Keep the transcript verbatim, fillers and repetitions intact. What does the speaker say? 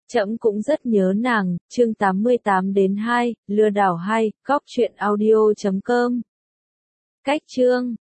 Trẫm cũng rất nhớ nàng, chương tám mươi tám đến hai, lừa đảo hay, góc truyện audio chấm com. Cách chương